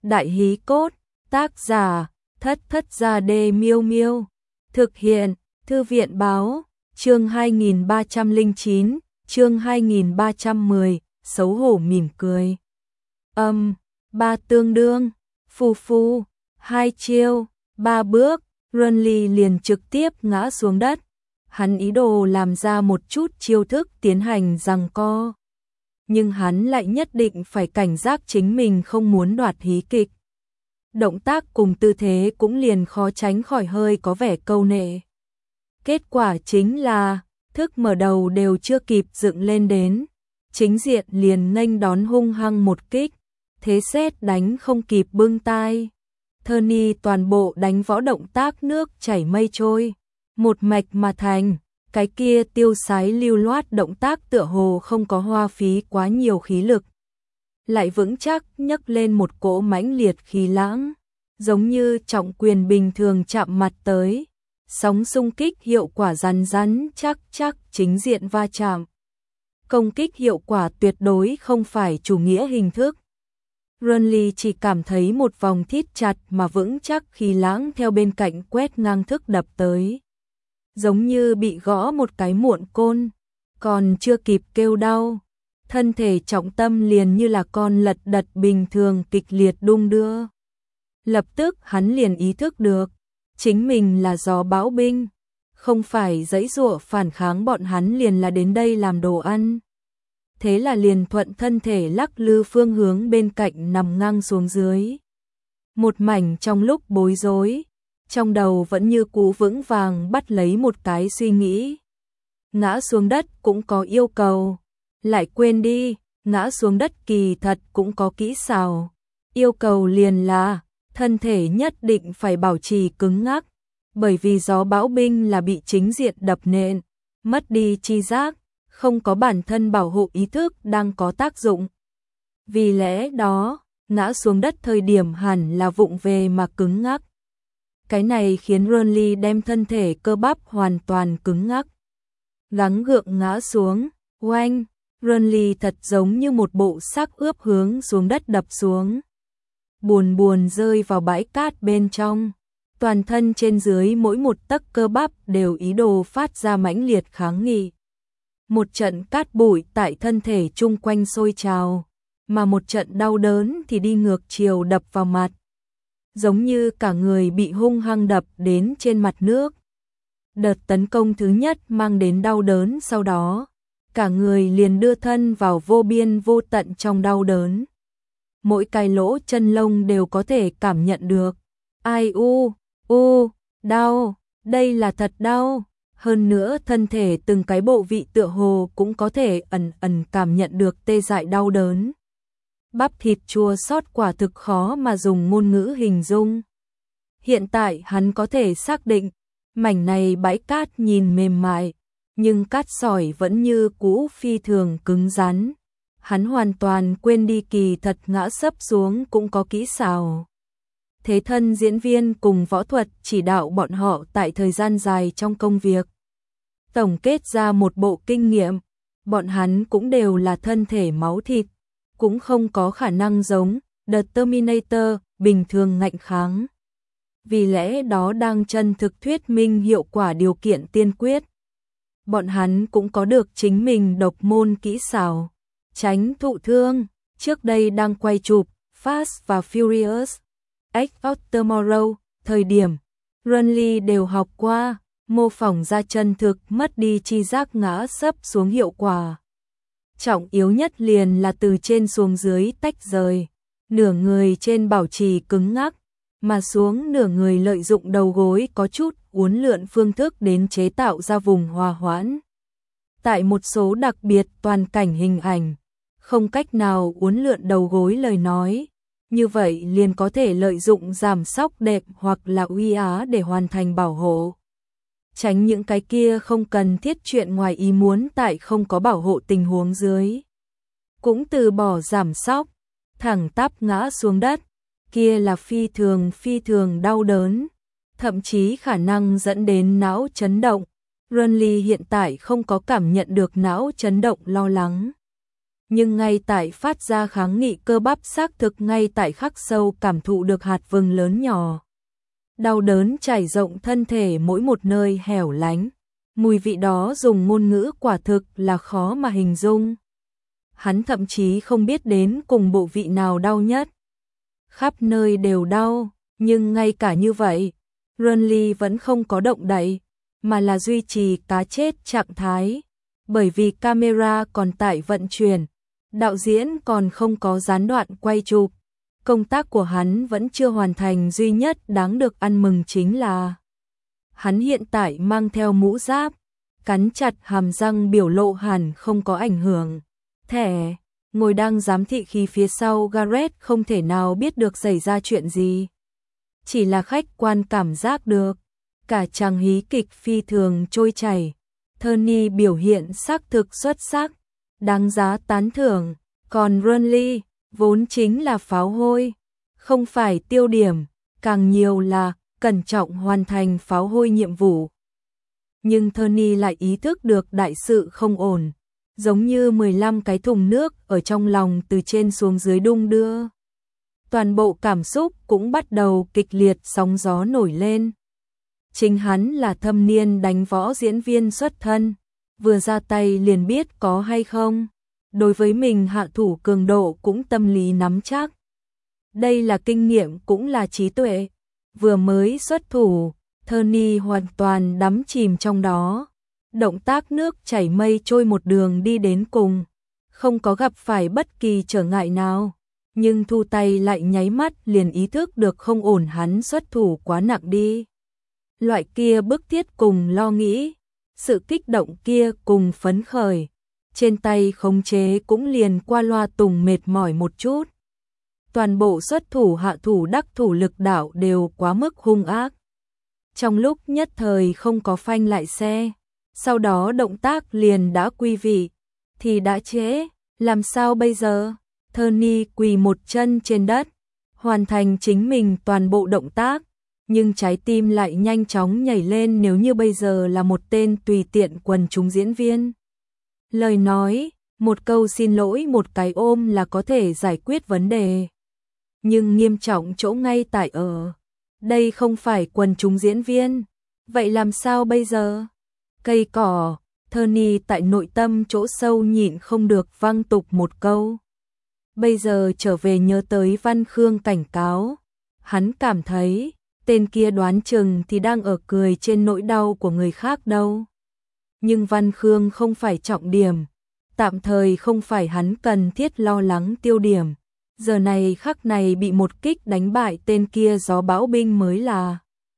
Đại hí cốt, tác giả, Thất Thất Gia Đê Miêu Miêu. Thực hiện, Thư viện báo, chương 2309, chương 2310, xấu hổ mỉm cười. Ba tương đương, phù phù, 2 chiêu, 3 bước, Renly liền trực tiếp ngã xuống đất. Hắn ý đồ làm ra một chút chiêu thức tiến hành giằng co. Nhưng hắn lại nhất định phải cảnh giác chính mình không muốn đoạt hí kịch. Động tác cùng tư thế cũng liền khó tránh khỏi hơi có vẻ câu nệ. Kết quả chính là, thức mở đầu đều chưa kịp dựng lên đến. Chính diện liền nghênh đón hung hăng một kích, thế sét đánh không kịp bưng tai. Tony toàn bộ đánh võ động tác nước chảy mây trôi, một mạch mà thành, cái kia tiêu sái lưu loát động tác tựa hồ không có hoa phí quá nhiều khí lực. Lại vững chắc nhấc lên một cỗ mãnh liệt khí lãng, giống như trọng quyền bình thường chạm mặt tới, sóng xung kích hiệu quả rắn rắn chắc chắc chính diện va chạm. Công kích hiệu quả tuyệt đối không phải chủ nghĩa hình thức. Renly chỉ cảm thấy một vòng thít chặt mà vững chắc khí lãng theo bên cạnh quét ngang thức đập tới. Giống như bị gõ một cái muộn côn, còn chưa kịp kêu đau. Thân thể trọng tâm liền như là con lật đật bình thường kịch liệt đung đưa. Lập tức hắn liền ý thức được, chính mình là gió bão binh, không phải giãy giụa phản kháng bọn hắn liền là đến đây làm đồ ăn. Thế là liền thuận thân thể lắc lư phương hướng bên cạnh nằm ngang xuống dưới. Một mảnh trong lúc bối rối, trong đầu vẫn như cũ vững vàng bắt lấy một cái suy nghĩ. Ngã xuống đất cũng có yêu cầu, lại quên đi, ngã xuống đất kỳ thật cũng có kỹ xảo. Yêu cầu liền là, thân thể nhất định phải bảo trì cứng ngắc, bởi vì gió bão binh là bị chính diện đập nện, mất đi chi giác, không có bản thân bảo hộ ý thức đang có tác dụng. Vì lẽ đó, ngã xuống đất thời điểm hẳn là vụng về mà cứng ngắc. Cái này khiến Renly đem thân thể cơ bắp hoàn toàn cứng ngắc. Gắng gượng ngã xuống, oanh, Renly thật giống như một bộ xác ướp hướng xuống đất đập xuống. Buồn buồn rơi vào bãi cát bên trong. Toàn thân trên dưới mỗi một tấc cơ bắp đều ý đồ phát ra mãnh liệt kháng nghị. Một trận cát bụi tại thân thể chung quanh sôi trào, mà một trận đau đớn thì đi ngược chiều đập vào mặt. Giống như cả người bị hung hăng đập đến trên mặt nước. Đợt tấn công thứ nhất mang đến đau đớn sau đó, cả người liền đưa thân vào vô biên vô tận trong đau đớn. Mỗi cái lỗ chân lông đều có thể cảm nhận được. Ai đau, đây là thật đau. Hơn nữa thân thể từng cái bộ vị tựa hồ cũng có thể ẩn ẩn cảm nhận được tê dại đau đớn. Bắp thịt chua xót quả thực khó mà dùng ngôn ngữ hình dung. Hiện tại hắn có thể xác định, mảnh này bãi cát nhìn mềm mại, nhưng cát sỏi vẫn như cũ phi thường cứng rắn. Hắn hoàn toàn quên đi kỳ thật ngã sấp xuống cũng có kỹ xảo. Thế thân diễn viên cùng võ thuật chỉ đạo bọn họ tại thời gian dài trong công việc. Tổng kết ra một bộ kinh nghiệm, bọn hắn cũng đều là thân thể máu thịt, cũng không có khả năng giống The Terminator bình thường ngạnh kháng. Vì lẽ đó đang chân thực thuyết minh hiệu quả điều kiện tiên quyết. Bọn hắn cũng có được chính mình độc môn kỹ xảo, tránh thụ thương. Trước đây đang quay chụp Fast và Furious, Edge of Tomorrow, thời điểm Renly đều học qua, mô phỏng ra chân thực mất đi chi giác ngã sấp xuống hiệu quả. Trọng yếu nhất liền là từ trên xuống dưới tách rời, nửa người trên bảo trì cứng ngắc, mà xuống nửa người lợi dụng đầu gối có chút uốn lượn phương thức đến chế tạo ra vùng hòa hoãn. Tại một số đặc biệt toàn cảnh hình ảnh, không cách nào uốn lượn đầu gối lời nói, như vậy liền có thể lợi dụng giảm sóc đẹp hoặc là uy á để hoàn thành bảo hộ. Tránh những cái kia không cần thiết chuyện ngoài ý muốn tại không có bảo hộ tình huống dưới. Cũng từ bỏ giảm sóc, thẳng tắp ngã xuống đất, kia là phi thường đau đớn, thậm chí khả năng dẫn đến não chấn động. Renly hiện tại không có cảm nhận được não chấn động lo lắng. nhưng ngay tại phát ra kháng nghị cơ bắp xác thực ngay tại khắc sâu cảm thụ được hạt vừng lớn nhỏ. Đau đớn trải rộng thân thể mỗi một nơi hẻo lánh. Mùi vị đó dùng ngôn ngữ quả thực là khó mà hình dung. Hắn thậm chí không biết đến cùng bộ vị nào đau nhất. Khắp nơi đều đau, nhưng ngay cả như vậy, Renly vẫn không có động đậy, mà là duy trì cá chết trạng thái. Bởi vì camera còn tại vận chuyển, đạo diễn còn không có gián đoạn quay chụp. Công tác của hắn vẫn chưa hoàn thành, duy nhất đáng được ăn mừng chính là hắn hiện tại mang theo mũ giáp, cắn chặt hàm răng, biểu lộ hẳn không có ảnh hưởng. Thẻ, ngồi đang giám thị khí phía sau Gareth không thể nào biết được xảy ra chuyện gì. Chỉ là khách quan cảm giác được, cả chàng hí kịch phi thường trôi chảy. Tony biểu hiện xác thực xuất sắc, đáng giá tán thưởng, còn Renly vốn chính là pháo hôi, không phải tiêu điểm, càng nhiều là cẩn trọng hoàn thành pháo hôi nhiệm vụ. Nhưng Tony lại ý thức được đại sự không ổn, giống như 15 cái thùng nước ở trong lòng từ trên xuống dưới đung đưa. Toàn bộ cảm xúc cũng bắt đầu kịch liệt, sóng gió nổi lên. Chính hắn là thâm niên đánh võ diễn viên xuất thân, vừa ra tay liền biết có hay không. Đối với mình hạ thủ cường độ cũng tâm lý nắm chắc. Đây là kinh nghiệm cũng là trí tuệ. Vừa mới xuất thủ, Tony hoàn toàn đắm chìm trong đó. Động tác nước chảy mây trôi một đường đi đến cùng, không có gặp phải bất kỳ trở ngại nào. Nhưng thu tay lại nháy mắt liền ý thức được không ổn, hắn xuất thủ quá nặng đi. Loại kia bức thiết cùng lo nghĩ, sự kích động kia cùng phấn khởi. Trên tay khống chế cũng liền qua loa tùng mệt mỏi một chút. Toàn bộ xuất thủ hạ thủ đắc thủ lực đạo đều quá mức hung ác. Trong lúc nhất thời không có phanh lại xe, sau đó động tác liền đã quy vị, thì đã trễ, làm sao bây giờ? Tony quỳ một chân trên đất, hoàn thành chính mình toàn bộ động tác, nhưng trái tim lại nhanh chóng nhảy lên. Nếu như bây giờ là một tên tùy tiện quần chúng diễn viên, lời nói, một câu xin lỗi, một cái ôm là có thể giải quyết vấn đề. Nhưng nghiêm trọng chỗ ngay tại ở, đây không phải quần chúng diễn viên, vậy làm sao bây giờ? Cây cỏ, Tony tại nội tâm chỗ sâu nhịn không được văng tục một câu. Bây giờ trở về nhớ tới Văn Khương cảnh cáo, hắn cảm thấy tên kia đoán chừng thì đang ở cười trên nỗi đau của người khác đâu. Nhưng Văn Khương không phải trọng điểm, tạm thời không phải hắn cần thiết lo lắng tiêu điểm. Giờ này khắc này bị một kích đánh bại tên kia gió bão binh mới là.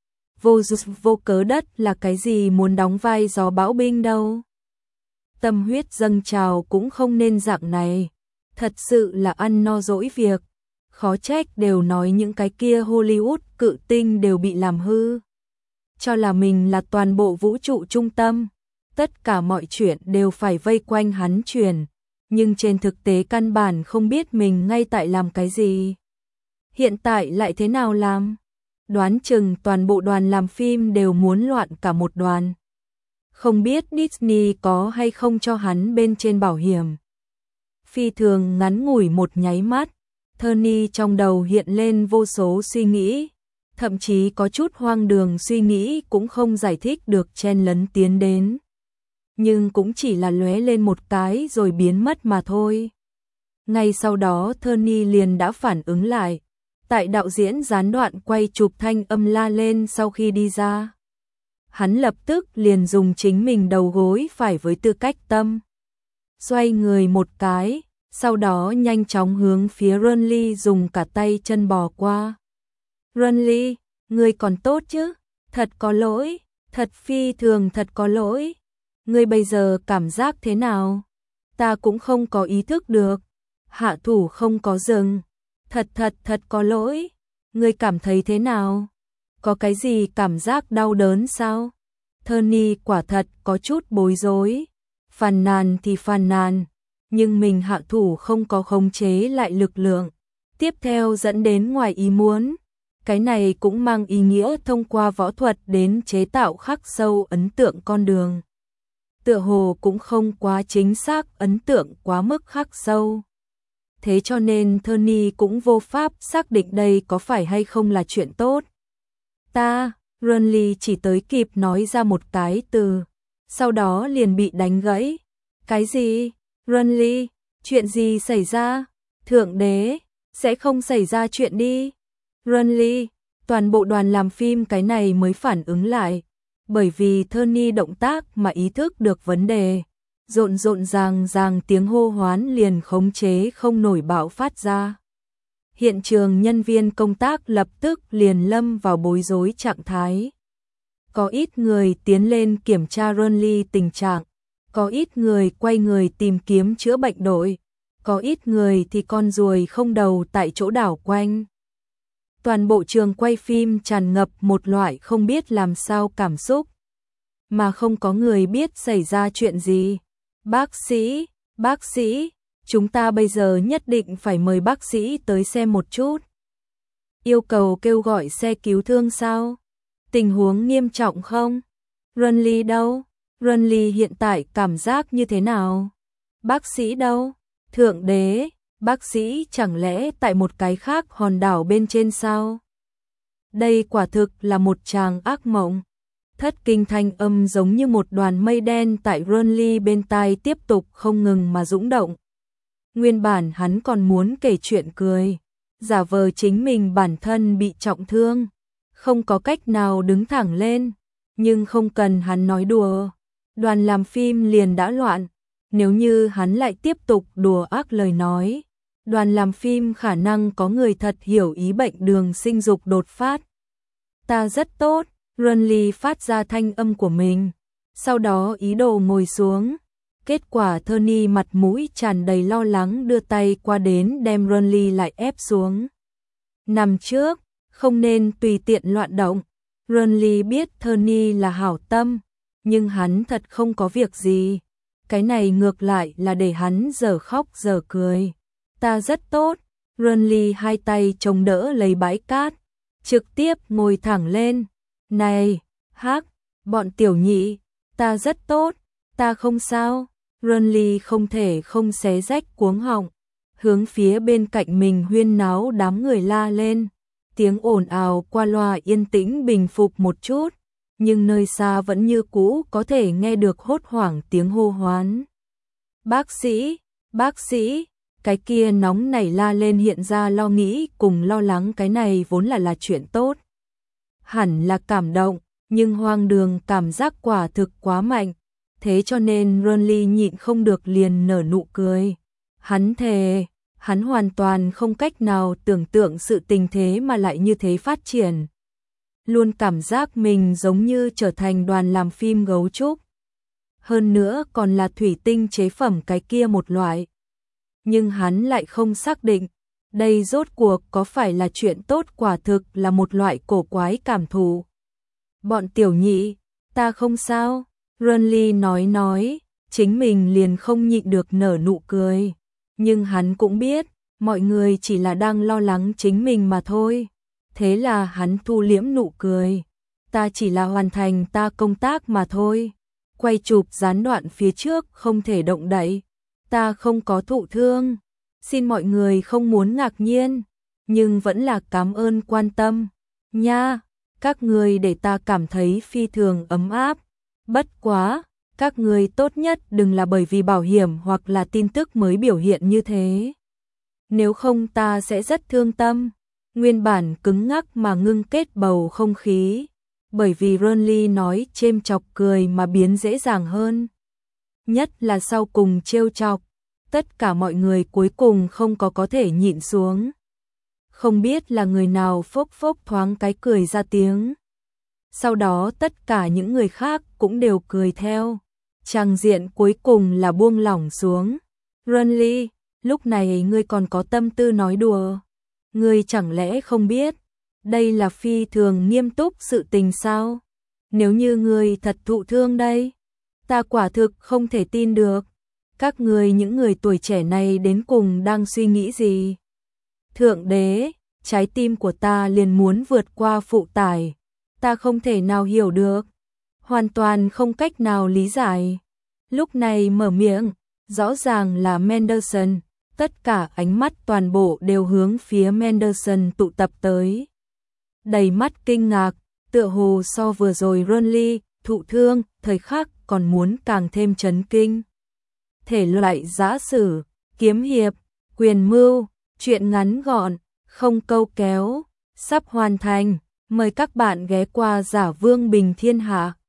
Vô cớ đất là cái gì muốn đóng vai gió bão binh đâu. Tâm huyết dâng trào cũng không nên dạng này. Thật sự là ăn no dỗi việc. Khó trách đều nói những cái kia Hollywood cự tinh đều bị làm hư. Cho là mình là toàn bộ vũ trụ trung tâm. Tất cả mọi chuyện đều phải vây quanh hắn chuyển. Nhưng trên thực tế căn bản không biết mình ngay tại làm cái gì. Hiện tại lại thế nào làm? Đoán chừng toàn bộ đoàn làm phim đều muốn loạn cả một đoàn. Không biết Disney có hay không cho hắn bên trên bảo hiểm. Phi thường ngắn ngủi một nháy mắt, Tony trong đầu hiện lên vô số suy nghĩ, thậm chí có chút hoang đường suy nghĩ cũng không giải thích được chen lấn tiến đến. Nhưng cũng chỉ là lóe lên một cái rồi biến mất mà thôi. Ngay sau đó Tony liền đã phản ứng lại, tại đạo diễn gián đoạn quay chụp thanh âm la lên sau khi đi ra. Hắn lập tức liền dùng chính mình đầu gối phải với tư cách tâm. Xoay người một cái, sau đó nhanh chóng hướng phía Renly dùng cả tay chân bò qua. Renly, ngươi còn tốt chứ? Thật có lỗi, thật phi thường thật có lỗi. Ngươi bây giờ cảm giác thế nào? Ta cũng không có ý thức được. Hạ thủ không có dừng. Thật có lỗi. Ngươi cảm thấy thế nào? Có cái gì cảm giác đau đớn sao? Tony quả thật có chút bối rối. Phàn nàn thì phàn nàn, nhưng mình hạ thủ không có khống chế lại lực lượng. Tiếp theo dẫn đến ngoài ý muốn. Cái này cũng mang ý nghĩa thông qua võ thuật đến chế tạo khắc sâu ấn tượng con đường. tựa hồ cũng không quá chính xác, ấn tượng quá mức khắc sâu. Thế cho nên Tony cũng vô pháp xác định đây có phải hay không là chuyện tốt. Renly chỉ tới kịp nói ra một cái từ, sau đó liền bị đánh gãy. Cái gì? Renly, chuyện gì xảy ra? Thượng đế, sẽ không xảy ra chuyện đi. Renly, toàn bộ đoàn làm phim cái này mới phản ứng lại, bởi vì Tony động tác mà ý thức được vấn đề. Rộn ràng tiếng hô hoán liền khống chế không nổi bạo phát ra. Hiện trường nhân viên công tác lập tức liền lâm vào bối rối trạng thái. Có ít người tiến lên kiểm tra Renly tình trạng, có ít người quay người tìm kiếm chữa bệnh đội, có ít người thì con ruồi không đầu tại chỗ đảo quanh. Toàn bộ trường quay phim tràn ngập một loại không biết làm sao cảm xúc, mà không có người biết xảy ra chuyện gì. Bác sĩ, chúng ta bây giờ nhất định phải mời bác sĩ tới xem một chút. Yêu cầu kêu gọi xe cứu thương sao? Tình huống nghiêm trọng không? Renly đâu? Renly hiện tại cảm giác như thế nào? Bác sĩ đâu? Thượng đế, bác sĩ chẳng lẽ tại một cái khác hòn đảo bên trên sao? Đây quả thực là một tràng ác mộng. Thất kinh thanh âm giống như một đoàn mây đen tại Renly bên tai tiếp tục không ngừng mà dũng động. Nguyên bản hắn còn muốn kể chuyện cười, giả vờ chính mình bản thân bị trọng thương, không có cách nào đứng thẳng lên, nhưng không cần hắn nói đùa, đoàn làm phim liền đã loạn. Nếu như hắn lại tiếp tục đùa ác lời nói, đoàn làm phim khả năng có người thật hiểu ý bệnh đường sinh dục đột phát. Ta rất tốt. Renly phát ra thanh âm của mình, sau đó ý đồ ngồi xuống. Kết quả Tony mặt mũi tràn đầy lo lắng đưa tay qua đến đem Renly lại ép xuống. Nằm trước, không nên tùy tiện loạn động. Renly biết Tony là hảo tâm, nhưng hắn thật không có việc gì. Cái này ngược lại là để hắn giờ khóc giờ cười. Ta rất tốt. Renly hai tay chống đỡ lấy bãi cát, trực tiếp ngồi thẳng lên. Này, bọn tiểu nhị, ta rất tốt, ta không sao. Renly không thể không xé rách cuống họng, hướng phía bên cạnh mình huyên náo đám người la lên. Tiếng ồn ào qua loa yên tĩnh bình phục một chút, nhưng nơi xa vẫn như cũ có thể nghe được hốt hoảng tiếng hô hoán. Bác sĩ, cái kia nóng nảy la lên hiện ra lo nghĩ cùng lo lắng, cái này vốn là chuyện tốt. Hẳn là cảm động, nhưng hoang đường cảm giác quả thực quá mạnh, thế cho nên Renly nhịn không được liền nở nụ cười. Hắn thề, hắn hoàn toàn không cách nào tưởng tượng sự tình thế mà lại như thế phát triển. Luôn cảm giác mình giống như trở thành đoàn làm phim gấu trúc. Hơn nữa còn là thủy tinh chế phẩm cái kia một loại. Nhưng hắn lại không xác định, đây rốt cuộc có phải là chuyện tốt, quả thực là một loại cổ quái cảm thụ. Bọn tiểu nhị, ta không sao. Renly nói, chính mình liền không nhịn được nở nụ cười. Nhưng hắn cũng biết, mọi người chỉ là đang lo lắng chính mình mà thôi. Thế là hắn thu liễm nụ cười. Ta chỉ là hoàn thành ta công tác mà thôi. Quay chụp gián đoạn phía trước không thể động đậy. Ta không có thụ thương. Xin mọi người không muốn ngạc nhiên, nhưng vẫn là cảm ơn quan tâm. Nha, các người để ta cảm thấy phi thường ấm áp. Bất quá, các người tốt nhất đừng là bởi vì bảo hiểm hoặc là tin tức mới biểu hiện như thế. Nếu không ta sẽ rất thương tâm. Nguyên bản cứng ngắc mà ngưng kết bầu không khí, bởi vì Renly nói chêm chọc cười mà biến dễ dàng hơn. Nhất là sau cùng trêu chọc, tất cả mọi người cuối cùng không có thể nhịn xuống. Không biết là người nào phốc phốc thoáng cái cười ra tiếng. Sau đó tất cả những người khác cũng đều cười theo. Tràng diện cuối cùng là buông lỏng xuống. Renly, lúc này ngươi còn có tâm tư nói đùa. Ngươi chẳng lẽ không biết, đây là phi thường nghiêm túc sự tình sao? Nếu như ngươi thật thụ thương đây, ta quả thực không thể tin được. Các ngươi những người tuổi trẻ này đến cùng đang suy nghĩ gì? Thượng đế, trái tim của ta liền muốn vượt qua phụ tải. Ta không thể nào hiểu được, hoàn toàn không cách nào lý giải. lúc này mở miệng, rõ ràng là Manderson, tất cả ánh mắt toàn bộ đều hướng phía Manderson tụ tập tới. Đầy mắt kinh ngạc, tựa hồ so vừa rồi Ronly thụ thương, thời khắc còn muốn càng thêm chấn kinh. Thể loại giã sử, kiếm hiệp, quyền mưu, truyện ngắn gọn, không câu kéo, sắp hoàn thành, mời các bạn ghé qua Giả Vương Bình Thiên Hạ.